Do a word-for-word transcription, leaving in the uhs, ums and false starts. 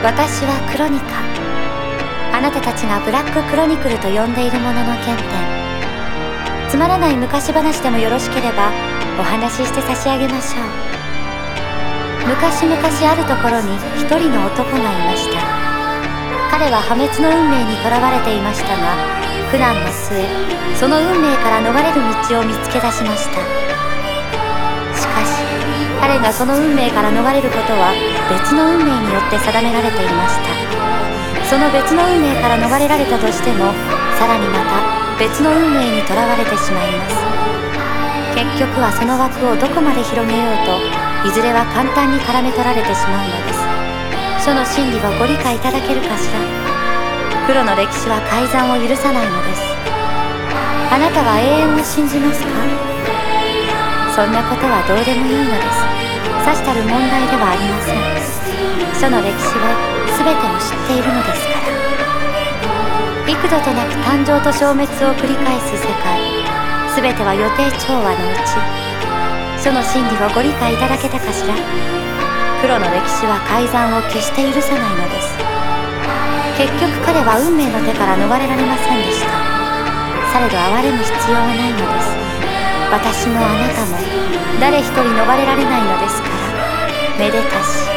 私はクロニカ。あなたたちがブラッククロニクルと呼んでいるものの原点。つまらない昔話でもよろしければお話しして差し上げましょう。昔々あるところに一人の男がいました。彼は破滅の運命にとらわれていましたが、苦難の末その運命から逃れる道を見つけ出しました。しかし彼がその運命から逃れることは別の運命によって定められていました。その別の運命から逃れられたとしても、さらにまた別の運命にとらわれてしまいます。結局はその枠をどこまで広げようと、いずれは簡単に絡め取られてしまうのです。書の真理をご理解いただけるかしら。黒の歴史は改ざんを許さないのです。あなたは永遠を信じますか？そんなことはどうでもいいのです。さしたる問題ではありません。書の歴史は全てを知っているのですから。幾度となく誕生と消滅を繰り返す世界、全ては予定調和のうち。書の真理をご理解いただけたかしら。黒の歴史は改ざんを決して許さないのです。結局彼は運命の手から逃れられませんでした。されど哀れむ必要はないのです。私もあなたも誰一人逃れられないのですから。めでたし。